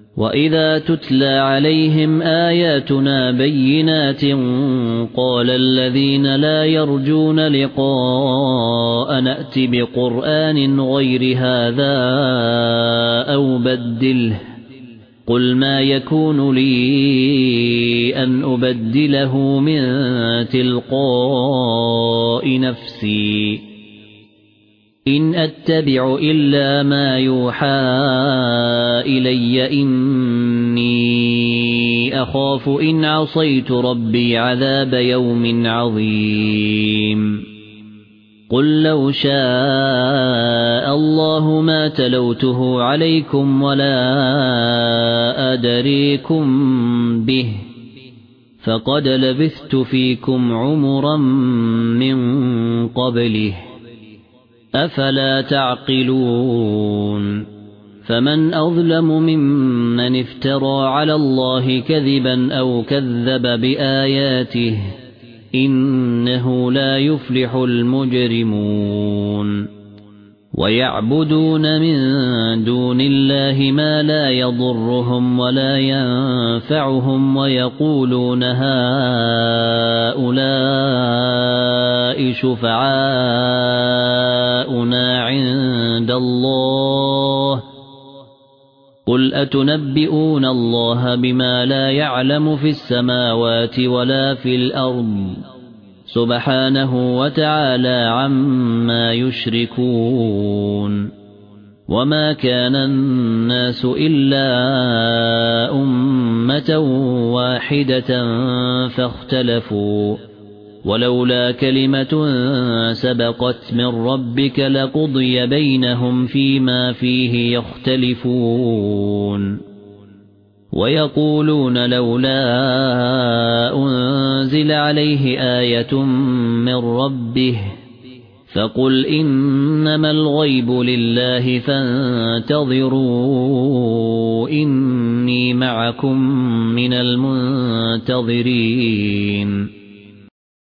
وإذا تتلى عليهم آياتنا بينات قال الذين لا يرجون لقاء نأت بقرآن غير هذا أو بدله قل ما يكون لي أن أبدله من تلقاء نفسي إن أتبع إلا ما يوحى إلي إني أخاف إن عصيت ربي عذاب يوم عظيم قل لو شاء الله ما تلوته عليكم ولا أدريكم به فقد لبثت فيكم عمرا من قبله أفلا تعقلون فمن أظلم ممن افترى على الله كذبا أو كذب بآياته إنه لا يفلح المجرمون ويعبدون من دون الله ما لا يضرهم ولا ينفعهم ويقولون هؤلاء شفعاؤنا عند الله قل أتنبئون الله بما لا يعلم في السماوات ولا في الأرض سبحانه وتعالى عما يشركون وما كان الناس إلا أمة واحدة فاختلفوا ولولا كلمة سبقت من ربك لقضي بينهم فيما فيه يختلفون ويقولون لولا أنزل عليه آية من ربه فقل إنما الغيب لله فانتظروا إني معكم من المنتظرين